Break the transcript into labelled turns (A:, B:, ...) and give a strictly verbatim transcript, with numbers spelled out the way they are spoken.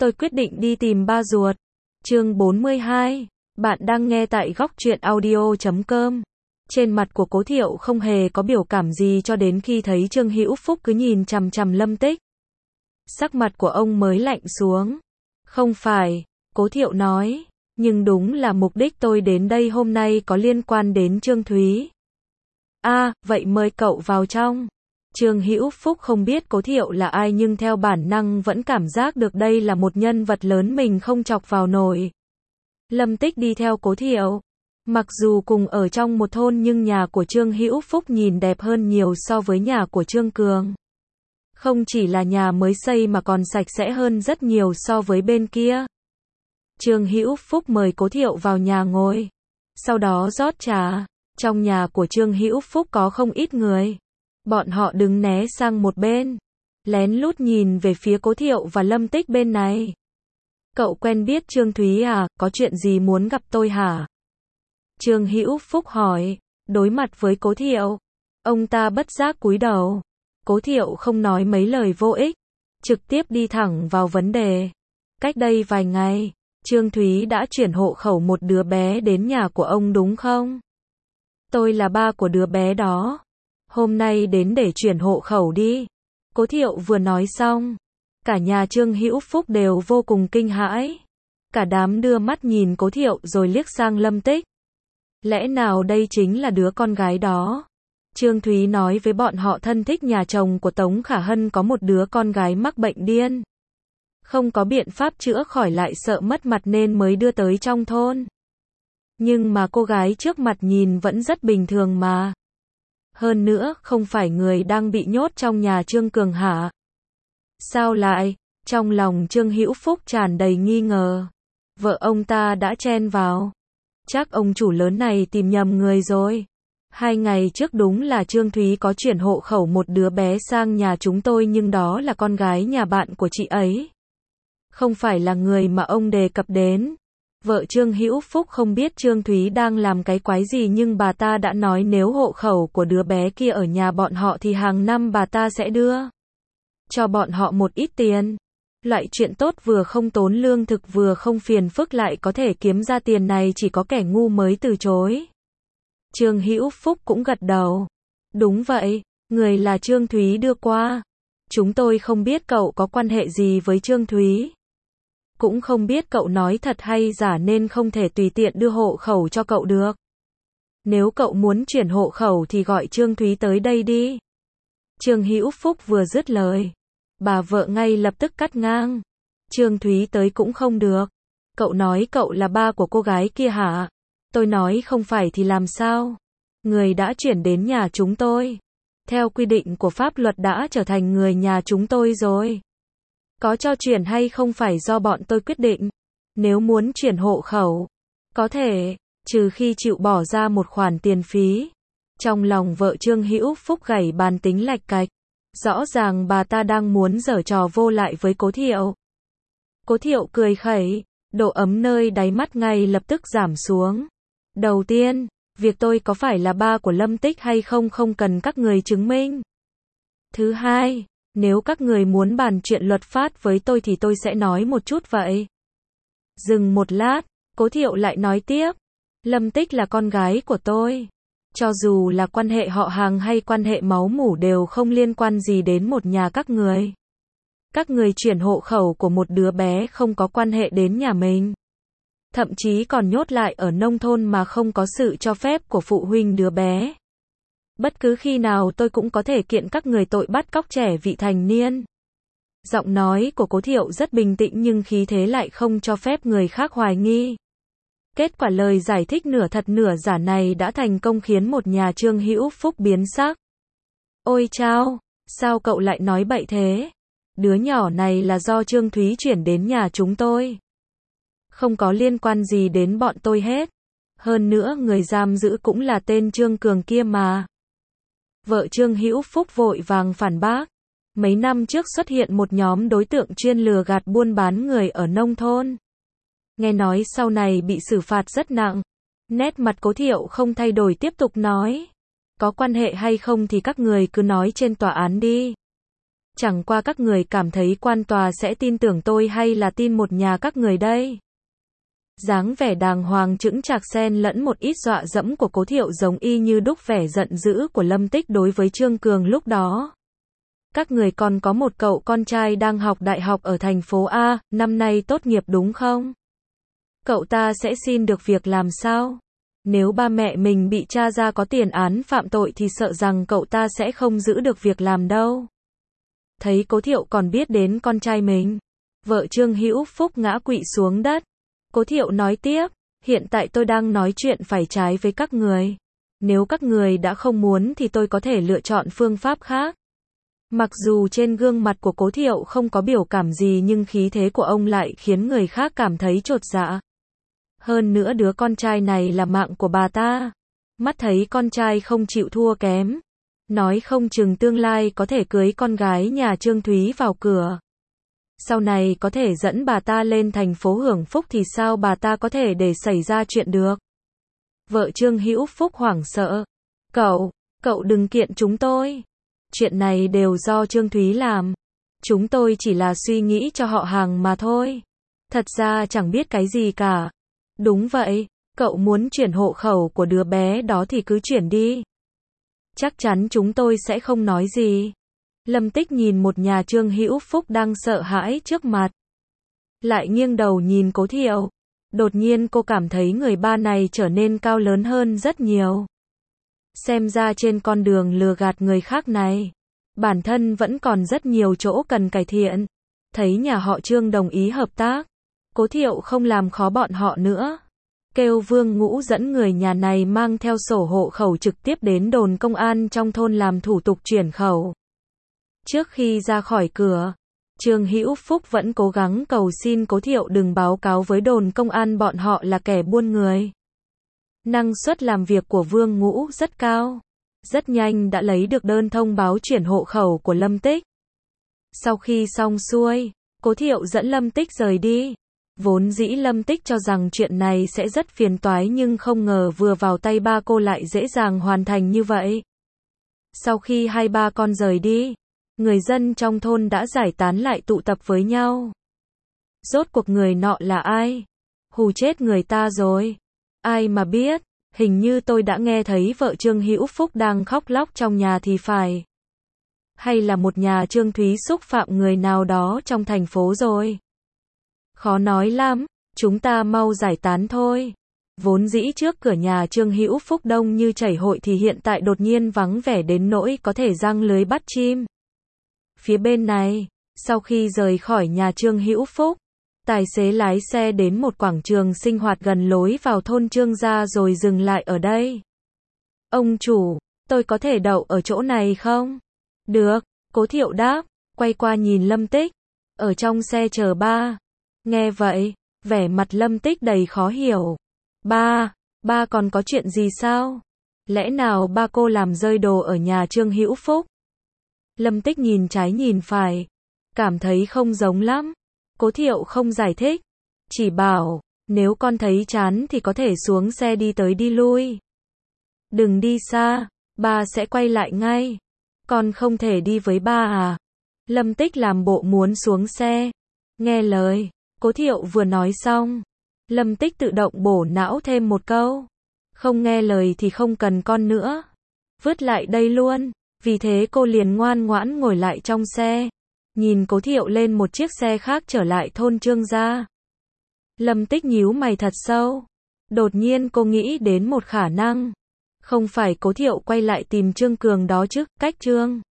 A: tôi quyết định đi tìm ba ruột. Chương bốn mươi hai. Bạn đang nghe tại góc truyện audio chấm com. Trên mặt của Cố Thiệu không hề có biểu cảm gì cho đến khi thấy Trương Hữu Phúc cứ nhìn chằm chằm Lâm Tích. Sắc mặt của ông mới lạnh xuống. Không phải, Cố Thiệu nói, nhưng đúng là mục đích tôi đến đây hôm nay có liên quan đến Trương Thúy. A, à, vậy mời cậu vào trong. Trương Hữu Phúc không biết Cố Thiệu là ai nhưng theo bản năng vẫn cảm giác được đây là một nhân vật lớn mình không chọc vào nổi. Lâm Tích đi theo Cố Thiệu. Mặc dù cùng ở trong một thôn nhưng nhà của Trương Hữu Phúc nhìn đẹp hơn nhiều so với nhà của Trương Cường. Không chỉ là nhà mới xây mà còn sạch sẽ hơn rất nhiều so với bên kia. Trương Hữu Phúc mời Cố Thiệu vào nhà ngồi. Sau đó rót trà. Trong nhà của Trương Hữu Phúc có không ít người. Bọn họ đứng né sang một bên. Lén lút nhìn về phía Cố Thiệu và Lâm Tích bên này. Cậu quen biết Trương Thúy à, có chuyện gì muốn gặp tôi hả? Trương Hữu Phúc hỏi. Đối mặt với Cố Thiệu, ông ta bất giác cúi đầu. Cố Thiệu không nói mấy lời vô ích, trực tiếp đi thẳng vào vấn đề. Cách đây vài ngày, Trương Thúy đã chuyển hộ khẩu một đứa bé đến nhà của ông đúng không? Tôi là ba của đứa bé đó. Hôm nay đến để chuyển hộ khẩu đi. Cố Thiệu vừa nói xong, cả nhà Trương Hữu Phúc đều vô cùng kinh hãi. Cả đám đưa mắt nhìn Cố Thiệu rồi liếc sang Lâm Tích. Lẽ nào đây chính là đứa con gái đó? Trương Thúy nói với bọn họ thân thích nhà chồng của Tống Khả Hân có một đứa con gái mắc bệnh điên. Không có biện pháp chữa khỏi lại sợ mất mặt nên mới đưa tới trong thôn. Nhưng mà cô gái trước mặt nhìn vẫn rất bình thường mà. Hơn nữa, không phải người đang bị nhốt trong nhà Trương Cường hả? Sao lại? Trong lòng Trương Hữu Phúc tràn đầy nghi ngờ. Vợ ông ta đã chen vào. Chắc ông chủ lớn này tìm nhầm người rồi. Hai ngày trước đúng là Trương Thúy có chuyển hộ khẩu một đứa bé sang nhà chúng tôi nhưng đó là con gái nhà bạn của chị ấy. Không phải là người mà ông đề cập đến. Vợ Trương Hữu Phúc không biết Trương Thúy đang làm cái quái gì nhưng bà ta đã nói nếu hộ khẩu của đứa bé kia ở nhà bọn họ thì hàng năm bà ta sẽ đưa cho bọn họ một ít tiền. Loại chuyện tốt vừa không tốn lương thực vừa không phiền phức lại có thể kiếm ra tiền này chỉ có kẻ ngu mới từ chối. Trương Hữu Phúc cũng gật đầu. Đúng vậy, người là Trương Thúy đưa qua. Chúng tôi không biết cậu có quan hệ gì với Trương Thúy. Cũng không biết cậu nói thật hay giả nên không thể tùy tiện đưa hộ khẩu cho cậu được. Nếu cậu muốn chuyển hộ khẩu thì gọi Trương Thúy tới đây đi. Trương Hữu Phúc vừa dứt lời, bà vợ ngay lập tức cắt ngang. Trương Thúy tới cũng không được. Cậu nói cậu là ba của cô gái kia hả? Tôi nói không phải thì làm sao? Người đã chuyển đến nhà chúng tôi. Theo quy định của pháp luật đã trở thành người nhà chúng tôi rồi. Có cho chuyển hay không phải do bọn tôi quyết định. Nếu muốn chuyển hộ khẩu, có thể, trừ khi chịu bỏ ra một khoản tiền phí. Trong lòng vợ Trương Hữu Phúc gảy bàn tính lạch cạch. Rõ ràng bà ta đang muốn giở trò vô lại với Cố Thiệu. Cố Thiệu cười khẩy, độ ấm nơi đáy mắt ngay lập tức giảm xuống. Đầu tiên, việc tôi có phải là ba của Lâm Tích hay không không cần các người chứng minh. Thứ hai, nếu các người muốn bàn chuyện luật pháp với tôi thì tôi sẽ nói một chút vậy. Dừng một lát, Cố Thiệu lại nói tiếp. Lâm Tích là con gái của tôi. Cho dù là quan hệ họ hàng hay quan hệ máu mủ đều không liên quan gì đến một nhà các người. Các người chuyển hộ khẩu của một đứa bé không có quan hệ đến nhà mình. Thậm chí còn nhốt lại ở nông thôn mà không có sự cho phép của phụ huynh đứa bé. Bất cứ khi nào tôi cũng có thể kiện các người tội bắt cóc trẻ vị thành niên. Giọng nói của Cố Thiệu rất bình tĩnh nhưng khí thế lại không cho phép người khác hoài nghi. Kết quả lời giải thích nửa thật nửa giả này đã thành công khiến một nhà Trương Hữu Phúc biến sắc. Ôi chao, sao cậu lại nói bậy thế? Đứa nhỏ này là do Trương Thúy chuyển đến nhà chúng tôi. Không có liên quan gì đến bọn tôi hết. Hơn nữa người giam giữ cũng là tên Trương Cường kia mà. Vợ Trương Hữu Phúc vội vàng phản bác. Mấy năm trước xuất hiện một nhóm đối tượng chuyên lừa gạt buôn bán người ở nông thôn. Nghe nói sau này bị xử phạt rất nặng. Nét mặt Cố Thiệu không thay đổi tiếp tục nói. Có quan hệ hay không thì các người cứ nói trên tòa án đi. Chẳng qua các người cảm thấy quan tòa sẽ tin tưởng tôi hay là tin một nhà các người đây? Dáng vẻ đàng hoàng chững chạc xen lẫn một ít dọa dẫm của Cố Thiệu giống y như đúc vẻ giận dữ của Lâm Tích đối với Trương Cường lúc đó. Các người còn có một cậu con trai đang học đại học ở thành phố A, năm nay tốt nghiệp đúng không? Cậu ta sẽ xin được việc làm sao? Nếu ba mẹ mình bị tra ra có tiền án phạm tội thì sợ rằng cậu ta sẽ không giữ được việc làm đâu. Thấy Cố Thiệu còn biết đến con trai mình, vợ Trương Hữu Phúc ngã quỵ xuống đất. Cố Thiệu nói tiếp, hiện tại tôi đang nói chuyện phải trái với các người. Nếu các người đã không muốn thì tôi có thể lựa chọn phương pháp khác. Mặc dù trên gương mặt của Cố Thiệu không có biểu cảm gì nhưng khí thế của ông lại khiến người khác cảm thấy chột dạ. Hơn nữa đứa con trai này là mạng của bà ta. Mắt thấy con trai không chịu thua kém. Nói không chừng tương lai có thể cưới con gái nhà Trương Thúy vào cửa. Sau này có thể dẫn bà ta lên thành phố hưởng phúc thì sao bà ta có thể để xảy ra chuyện được. Vợ Trương Hữu Phúc hoảng sợ. Cậu, cậu đừng kiện chúng tôi. Chuyện này đều do Trương Thúy làm. Chúng tôi chỉ là suy nghĩ cho họ hàng mà thôi. Thật ra chẳng biết cái gì cả. Đúng vậy, cậu muốn chuyển hộ khẩu của đứa bé đó thì cứ chuyển đi. Chắc chắn chúng tôi sẽ không nói gì. Lâm Tích nhìn một nhà Trương Hữu Phúc đang sợ hãi trước mặt. Lại nghiêng đầu nhìn Cố Thiệu. Đột nhiên cô cảm thấy người ba này trở nên cao lớn hơn rất nhiều. Xem ra trên con đường lừa gạt người khác này, bản thân vẫn còn rất nhiều chỗ cần cải thiện. Thấy nhà họ Trương đồng ý hợp tác, Cố Thiệu không làm khó bọn họ nữa. Kêu Vương Ngũ dẫn người nhà này mang theo sổ hộ khẩu trực tiếp đến đồn công an trong thôn làm thủ tục chuyển khẩu. Trước khi ra khỏi cửa, Trương Hữu Phúc vẫn cố gắng cầu xin Cố Thiệu đừng báo cáo với đồn công an bọn họ là kẻ buôn người. Năng suất làm việc của Vương Ngũ rất cao. Rất nhanh đã lấy được đơn thông báo chuyển hộ khẩu của Lâm Tích. Sau khi xong xuôi, Cố Thiệu dẫn Lâm Tích rời đi. Vốn dĩ Lâm Tích cho rằng chuyện này sẽ rất phiền toái nhưng không ngờ vừa vào tay ba cô lại dễ dàng hoàn thành như vậy. Sau khi hai ba con rời đi, người dân trong thôn đã giải tán lại tụ tập với nhau. Rốt cuộc người nọ là ai? Hù chết người ta rồi. Ai mà biết, hình như tôi đã nghe thấy vợ Trương Hữu Phúc đang khóc lóc trong nhà thì phải. Hay là một nhà Trương Thúy xúc phạm người nào đó trong thành phố rồi. Khó nói lắm, chúng ta mau giải tán thôi. Vốn dĩ trước cửa nhà Trương Hữu Phúc đông như chảy hội thì hiện tại đột nhiên vắng vẻ đến nỗi có thể giăng lưới bắt chim. Phía bên này, sau khi rời khỏi nhà Trương Hữu Phúc, tài xế lái xe đến một quảng trường sinh hoạt gần lối vào thôn Trương gia rồi dừng lại ở đây. Ông chủ, tôi có thể đậu ở chỗ này không? Được, Cố Thiệu đáp, quay qua nhìn Lâm Tích. Ở trong xe chờ ba. Nghe vậy, vẻ mặt Lâm Tích đầy khó hiểu. Ba, ba còn có chuyện gì sao? Lẽ nào ba cô làm rơi đồ ở nhà Trương Hữu Phúc? Lâm Tích nhìn trái nhìn phải, cảm thấy không giống lắm. Cố Thiệu không giải thích, chỉ bảo, nếu con thấy chán thì có thể xuống xe đi tới đi lui. Đừng đi xa, ba sẽ quay lại ngay. Con không thể đi với ba à? Lâm Tích làm bộ muốn xuống xe. Nghe lời, Cố Thiệu vừa nói xong, Lâm Tích tự động bổ não thêm một câu. Không nghe lời thì không cần con nữa. Vứt lại đây luôn. Vì thế cô liền ngoan ngoãn ngồi lại trong xe. Nhìn Cố Thiệu lên một chiếc xe khác trở lại thôn Trương gia. Lâm Tích nhíu mày thật sâu. Đột nhiên cô nghĩ đến một khả năng. Không phải Cố Thiệu quay lại tìm Trương Cường đó chứ, cách Trương